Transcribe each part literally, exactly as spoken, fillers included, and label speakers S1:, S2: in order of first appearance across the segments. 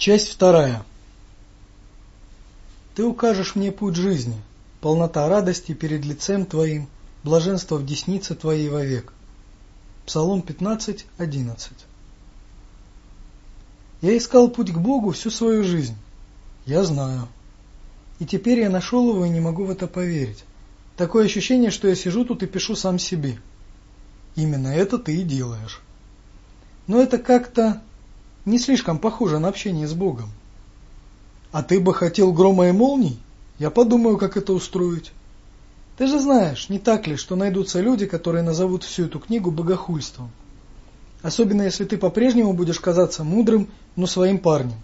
S1: Часть вторая. Ты укажешь мне путь жизни, полнота радости перед лицем Твоим, блаженство в деснице Твоей вовек. Псалом пятнадцать, одиннадцать. Я искал путь к Богу всю свою жизнь. Я знаю. И теперь я нашел его и не могу в это поверить. Такое ощущение, что я сижу тут и пишу сам себе. Именно это ты и делаешь. Но это как-то не слишком похоже на общение с Богом. А ты бы хотел грома и молний? Я подумаю, как это устроить. Ты же знаешь, не так ли, что найдутся люди, которые назовут всю эту книгу богохульством. Особенно если ты по-прежнему будешь казаться мудрым, но своим парнем.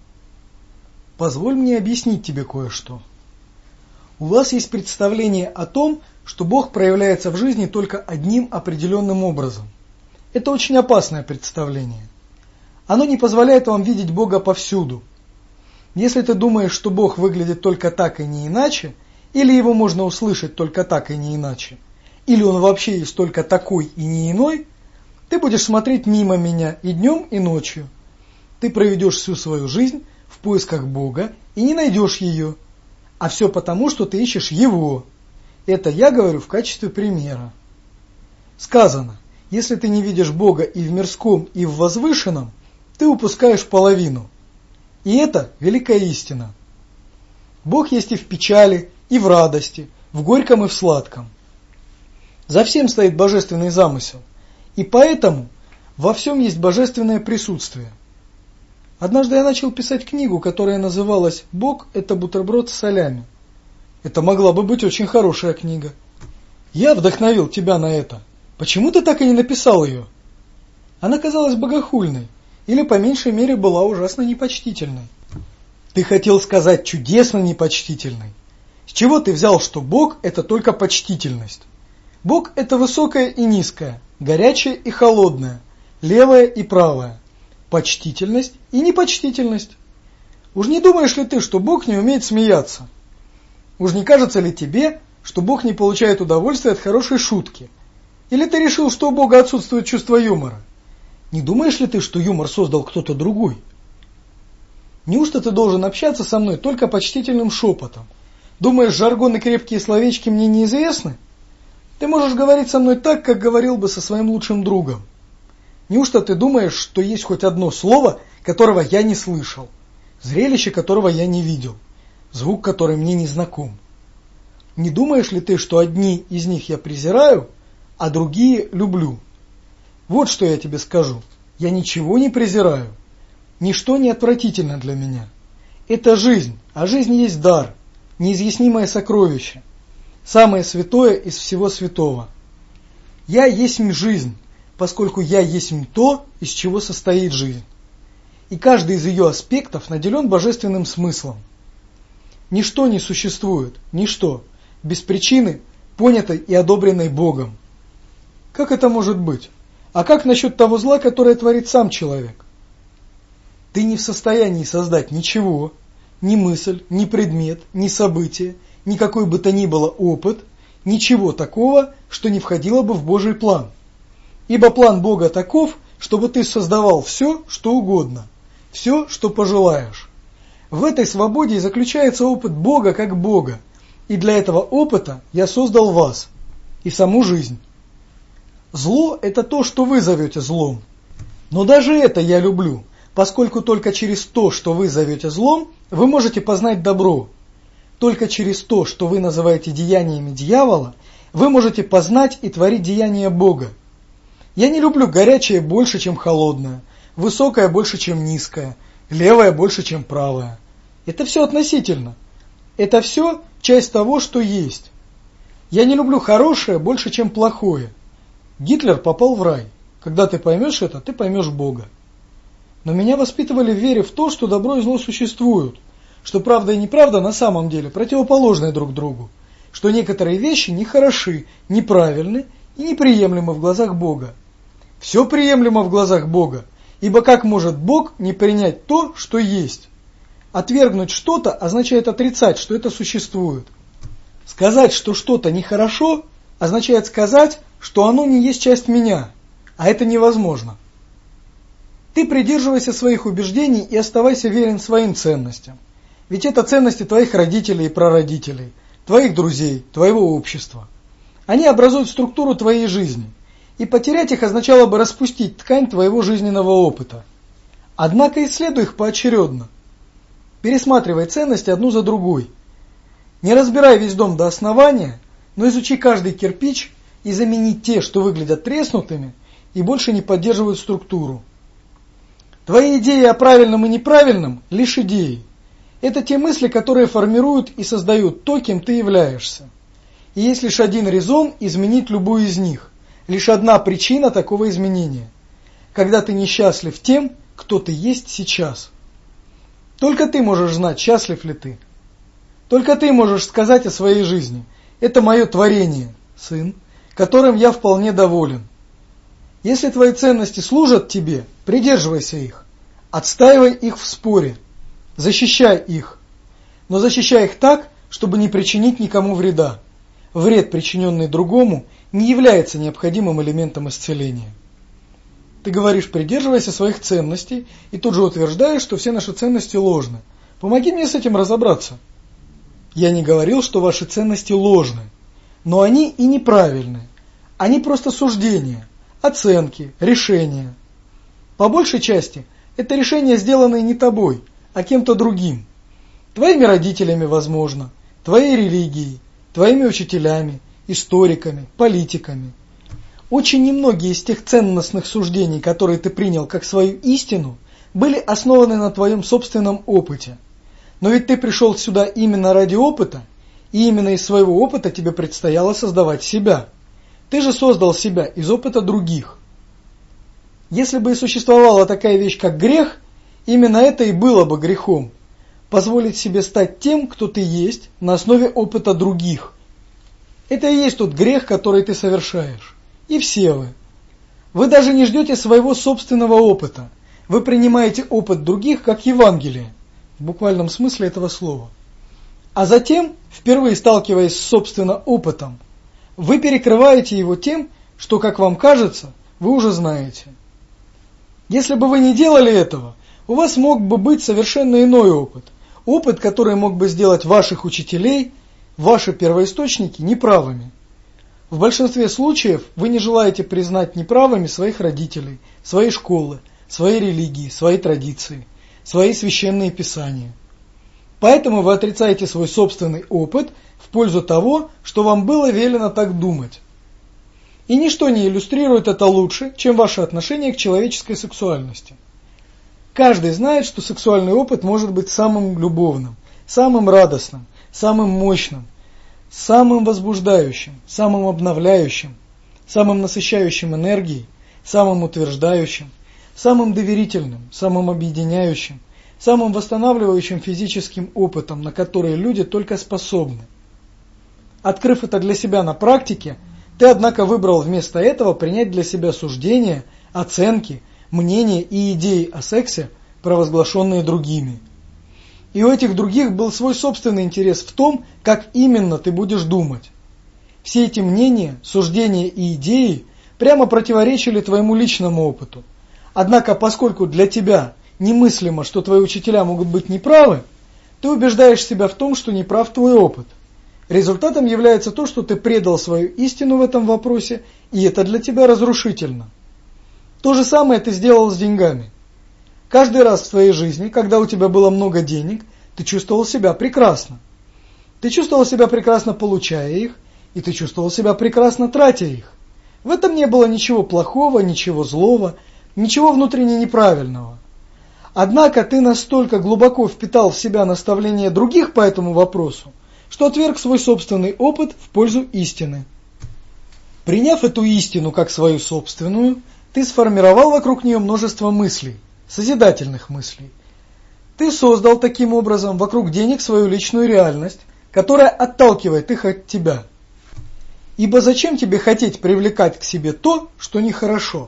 S1: Позволь мне объяснить тебе кое-что. У вас есть представление о том, что Бог проявляется в жизни только одним определенным образом. Это очень опасное представление. Оно не позволяет вам видеть Бога повсюду. Если ты думаешь, что Бог выглядит только так и не иначе, или его можно услышать только так и не иначе, или он вообще есть только такой и не иной, ты будешь смотреть мимо меня и днем, и ночью. Ты проведешь всю свою жизнь в поисках Бога и не найдешь ее. А все потому, что ты ищешь Его. Это я говорю в качестве примера. Сказано, если ты не видишь Бога и в мирском, и в возвышенном, ты упускаешь половину. И это великая истина. Бог есть и в печали, и в радости, в горьком и в сладком. За всем стоит божественный замысел. И поэтому во всем есть божественное присутствие. Однажды я начал писать книгу, которая называлась «Бог – это бутерброд с солями». Это могла бы быть очень хорошая книга. Я вдохновил тебя на это. Почему ты так и не написал ее? Она казалась богохульной, или по меньшей мере была ужасно непочтительной. Ты хотел сказать чудесно непочтительной. С чего ты взял, что Бог – это только почтительность? Бог – это высокое и низкое, горячее и холодное, левое и правое, почтительность и непочтительность. Уж не думаешь ли ты, что Бог не умеет смеяться? Уж не кажется ли тебе, что Бог не получает удовольствия от хорошей шутки? Или ты решил, что у Бога отсутствует чувство юмора? Не думаешь ли ты, что юмор создал кто-то другой? Неужто ты должен общаться со мной только почтительным шепотом? Думаешь, жаргон и крепкие словечки мне неизвестны? Ты можешь говорить со мной так, как говорил бы со своим лучшим другом. Неужто ты думаешь, что есть хоть одно слово, которого я не слышал, зрелище которого я не видел, звук, который мне не знаком? Не думаешь ли ты, что одни из них я презираю, а другие люблю? Вот что я тебе скажу. Я ничего не презираю. Ничто не отвратительно для меня. Это жизнь, а жизнь есть дар, неизъяснимое сокровище, самое святое из всего святого. Я есть жизнь, поскольку я есть то, из чего состоит жизнь. И каждый из ее аспектов наделен божественным смыслом. Ничто не существует, ничто, без причины, понятой и одобренной Богом. Как это может быть? А как насчет того зла, которое творит сам человек? Ты не в состоянии создать ничего, ни мысль, ни предмет, ни событие, ни какой бы то ни было опыт, ничего такого, что не входило бы в Божий план. Ибо план Бога таков, чтобы ты создавал все, что угодно, все, что пожелаешь. В этой свободе и заключается опыт Бога как Бога, и для этого опыта я создал вас и саму жизнь. Зло – это то, что вы зовете злом. Но даже это я люблю, поскольку только через то, что вы зовете злом, вы можете познать добро. Только через то, что вы называете деяниями дьявола, вы можете познать и творить деяния Бога. Я не люблю горячее больше, чем холодное, высокое больше, чем низкое, левое больше, чем правое. Это все относительно. Это все часть того, что есть. Я не люблю хорошее больше, чем плохое. Гитлер попал в рай. Когда ты поймешь это, ты поймешь Бога. Но меня воспитывали в вере в то, что добро и зло существуют, что правда и неправда на самом деле противоположны друг другу, что некоторые вещи нехороши, неправильны и неприемлемы в глазах Бога. Все приемлемо в глазах Бога, ибо как может Бог не принять то, что есть? Отвергнуть что-то означает отрицать, что это существует. Сказать, что что-то нехорошо, означает сказать, что оно не есть часть меня, а это невозможно. Ты придерживайся своих убеждений и оставайся верен своим ценностям. Ведь это ценности твоих родителей и прародителей, твоих друзей, твоего общества. Они образуют структуру твоей жизни, и потерять их означало бы распустить ткань твоего жизненного опыта. Однако исследуй их поочередно. Пересматривай ценности одну за другой. Не разбирай весь дом до основания, но изучи каждый кирпич и замени те, что выглядят треснутыми и больше не поддерживают структуру. Твои идеи о правильном и неправильном – лишь идеи. Это те мысли, которые формируют и создают то, кем ты являешься. И есть лишь один резон изменить любую из них, лишь одна причина такого изменения. Когда ты несчастлив тем, кто ты есть сейчас. Только ты можешь знать, счастлив ли ты. Только ты можешь сказать о своей жизни: это мое творение, сын, которым я вполне доволен. Если твои ценности служат тебе, придерживайся их, отстаивай их в споре, защищай их, но защищай их так, чтобы не причинить никому вреда. Вред, причиненный другому, не является необходимым элементом исцеления. Ты говоришь: придерживайся своих ценностей, и тут же утверждаешь, что все наши ценности ложны. Помоги мне с этим разобраться. Я не говорил, что ваши ценности ложны, но они и неправильны. Они просто суждения, оценки, решения. По большей части это решения, сделанные не тобой, а кем-то другим. Твоими родителями, возможно, твоей религией, твоими учителями, историками, политиками. Очень немногие из тех ценностных суждений, которые ты принял как свою истину, были основаны на твоем собственном опыте. Но ведь ты пришел сюда именно ради опыта, и именно из своего опыта тебе предстояло создавать себя. Ты же создал себя из опыта других. Если бы и существовала такая вещь, как грех, именно это и было бы грехом. Позволить себе стать тем, кто ты есть, на основе опыта других. Это и есть тот грех, который ты совершаешь. И все вы. Вы даже не ждете своего собственного опыта. Вы принимаете опыт других как Евангелие, в буквальном смысле этого слова. А затем, впервые сталкиваясь с собственным опытом, вы перекрываете его тем, что, как вам кажется, вы уже знаете. Если бы вы не делали этого, у вас мог бы быть совершенно иной опыт. Опыт, который мог бы сделать ваших учителей, ваши первоисточники, неправыми. В большинстве случаев вы не желаете признать неправыми своих родителей, своей школы, своей религии, своей традиции, свои священные писания. Поэтому вы отрицаете свой собственный опыт в пользу того, что вам было велено так думать. И ничто не иллюстрирует это лучше, чем ваше отношение к человеческой сексуальности. Каждый знает, что сексуальный опыт может быть самым любовным, самым радостным, самым мощным, самым возбуждающим, самым обновляющим, самым насыщающим энергией, самым утверждающим, самым доверительным, самым объединяющим, самым восстанавливающим физическим опытом, на который люди только способны. Открыв это для себя на практике, ты, однако, выбрал вместо этого принять для себя суждения, оценки, мнения и идеи о сексе, провозглашенные другими. И у этих других был свой собственный интерес в том, как именно ты будешь думать. Все эти мнения, суждения и идеи прямо противоречили твоему личному опыту. Однако, поскольку для тебя немыслимо, что твои учителя могут быть неправы, ты убеждаешь себя в том, что неправ твой опыт. Результатом является то, что ты предал свою истину в этом вопросе, и это для тебя разрушительно. То же самое ты сделал с деньгами. Каждый раз в твоей жизни, когда у тебя было много денег, ты чувствовал себя прекрасно. Ты чувствовал себя прекрасно, получая их, и ты чувствовал себя прекрасно, тратя их. В этом не было ничего плохого, ничего злого, ничего внутренне неправильного. Однако ты настолько глубоко впитал в себя наставления других по этому вопросу, что отверг свой собственный опыт в пользу истины. Приняв эту истину как свою собственную, ты сформировал вокруг нее множество мыслей, созидательных мыслей. Ты создал таким образом вокруг денег свою личную реальность, которая отталкивает их от тебя. Ибо зачем тебе хотеть привлекать к себе то, что нехорошо?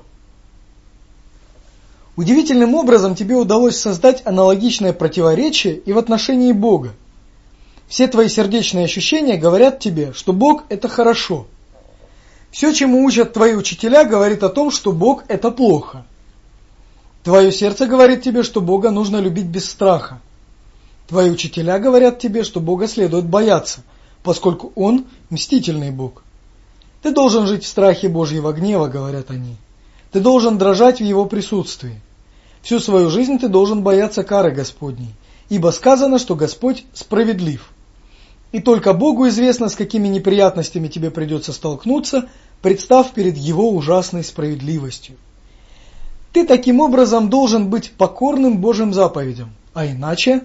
S1: Удивительным образом тебе удалось создать аналогичное противоречие и в отношении Бога. Все твои сердечные ощущения говорят тебе, что Бог – это хорошо. Все, чему учат твои учителя, говорит о том, что Бог – это плохо. Твое сердце говорит тебе, что Бога нужно любить без страха. Твои учителя говорят тебе, что Бога следует бояться, поскольку Он мстительный Бог. Ты должен жить в страхе Божьего гнева, говорят они. Ты должен дрожать в Его присутствии. Всю свою жизнь ты должен бояться кары Господней, ибо сказано, что Господь справедлив. И только Богу известно, с какими неприятностями тебе придется столкнуться, представ перед Его ужасной справедливостью. Ты таким образом должен быть покорным Божьим заповедям, а иначе...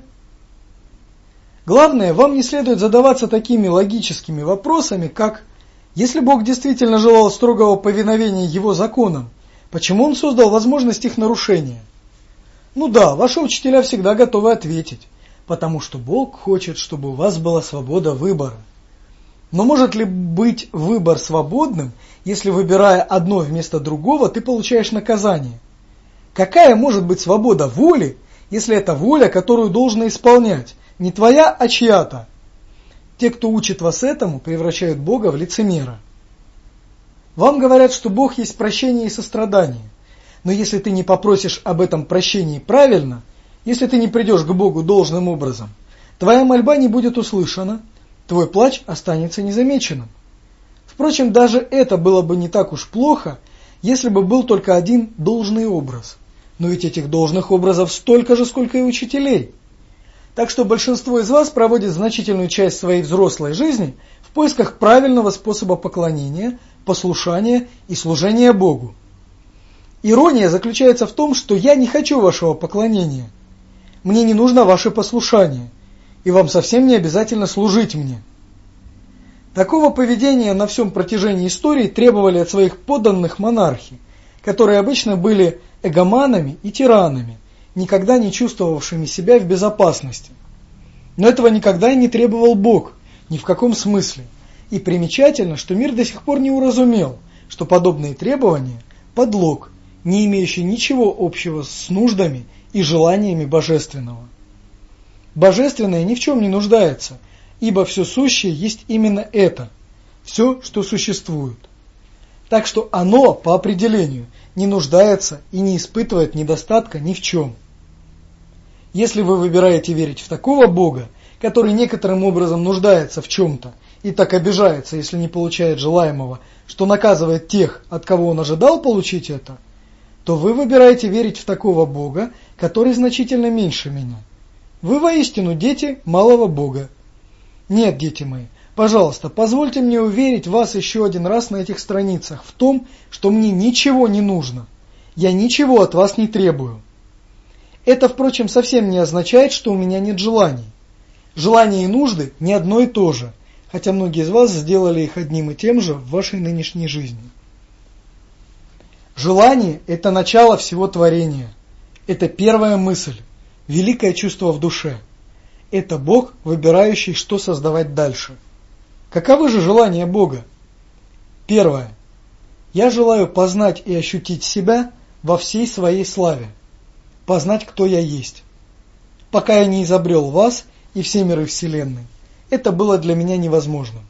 S1: Главное, вам не следует задаваться такими логическими вопросами, как: если Бог действительно желал строгого повиновения Его законам, почему Он создал возможность их нарушения? Ну да, ваши учителя всегда готовы ответить, потому что Бог хочет, чтобы у вас была свобода выбора. Но может ли быть выбор свободным, если, выбирая одно вместо другого, ты получаешь наказание? Какая может быть свобода воли, если это воля, которую должно исполнять, не твоя, а чья-то? Те, кто учит вас этому, превращают Бога в лицемера. Вам говорят, что Бог есть прощение и сострадание. Но если ты не попросишь об этом прощении правильно, если ты не придешь к Богу должным образом, твоя мольба не будет услышана, твой плач останется незамеченным. Впрочем, даже это было бы не так уж плохо, если бы был только один должный образ. Но ведь этих должных образов столько же, сколько и учителей. Так что большинство из вас проводит значительную часть своей взрослой жизни в поисках правильного способа поклонения, послушания и служения Богу. Ирония заключается в том, что я не хочу вашего поклонения. Мне не нужно ваше послушание, и вам совсем не обязательно служить мне. Такого поведения на всем протяжении истории требовали от своих подданных монархи, которые обычно были эгоманами и тиранами, никогда не чувствовавшими себя в безопасности. Но этого никогда и не требовал Бог, ни в каком смысле. И примечательно, что мир до сих пор не уразумел, что подобные требования – подлог, не имеющий ничего общего с нуждами и желаниями Божественного. Божественное ни в чем не нуждается, ибо все сущее есть именно это, все, что существует. Так что оно, по определению, не нуждается и не испытывает недостатка ни в чем. Если вы выбираете верить в такого Бога, который некоторым образом нуждается в чем-то и так обижается, если не получает желаемого, что наказывает тех, от кого он ожидал получить это, то вы выбираете верить в такого Бога, который значительно меньше меня. Вы воистину дети малого Бога. Нет, дети мои, пожалуйста, позвольте мне уверить вас еще один раз на этих страницах в том, что мне ничего не нужно. Я ничего от вас не требую. Это, впрочем, совсем не означает, что у меня нет желаний. Желания и нужды не одно и то же, хотя многие из вас сделали их одним и тем же в вашей нынешней жизни. Желание – это начало всего творения. Это первая мысль, великое чувство в душе. Это Бог, выбирающий, что создавать дальше. Каковы же желания Бога? Первое. Я желаю познать и ощутить себя во всей своей славе. Познать, кто я есть. Пока я не изобрел вас и все миры Вселенной, это было для меня невозможным.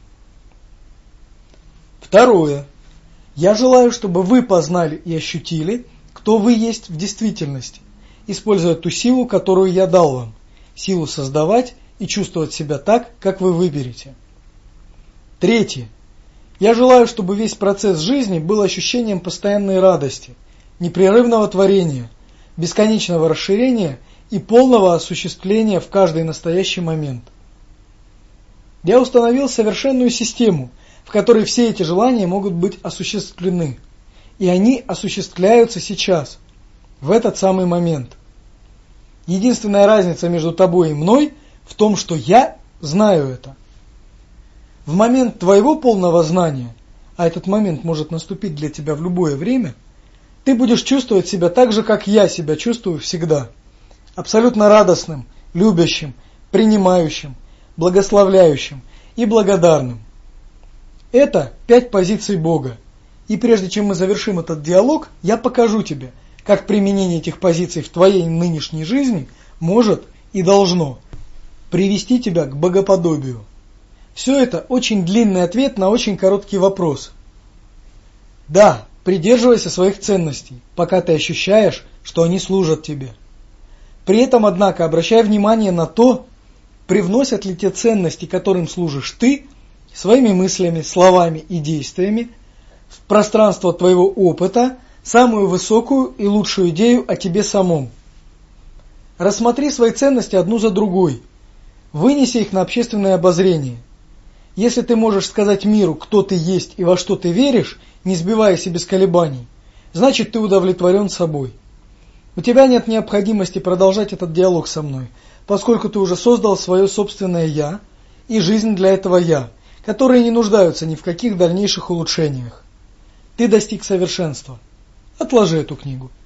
S1: Второе. Я желаю, чтобы вы познали и ощутили, кто вы есть в действительности, используя ту силу, которую я дал вам, силу создавать и чувствовать себя так, как вы выберете. Третье. Я желаю, чтобы весь процесс жизни был ощущением постоянной радости, непрерывного творения, бесконечного расширения и полного осуществления в каждый настоящий момент. Я установил совершенную систему, в которой все эти желания могут быть осуществлены, и они осуществляются сейчас, в этот самый момент. Единственная разница между тобой и мной в том, что я знаю это. В момент твоего полного знания, а этот момент может наступить для тебя в любое время, ты будешь чувствовать себя так же, как я себя чувствую всегда. Абсолютно радостным, любящим, принимающим, благословляющим и благодарным. Это пять позиций Бога. И прежде чем мы завершим этот диалог, я покажу тебе, как применение этих позиций в твоей нынешней жизни может и должно привести тебя к богоподобию. Все это очень длинный ответ на очень короткий вопрос. Да, придерживайся своих ценностей, пока ты ощущаешь, что они служат тебе. При этом, однако, обращай внимание на то, привносят ли те ценности, которым служишь ты, своими мыслями, словами и действиями, в пространство твоего опыта самую высокую и лучшую идею о тебе самом. Рассмотри свои ценности одну за другой, вынеси их на общественное обозрение. Если ты можешь сказать миру, кто ты есть и во что ты веришь, не сбиваясь и без колебаний, значит, ты удовлетворен собой. У тебя нет необходимости продолжать этот диалог со мной, поскольку ты уже создал свое собственное «я» и жизнь для этого «я», которые не нуждаются ни в каких дальнейших улучшениях. Ты достиг совершенства. Отложи эту книгу.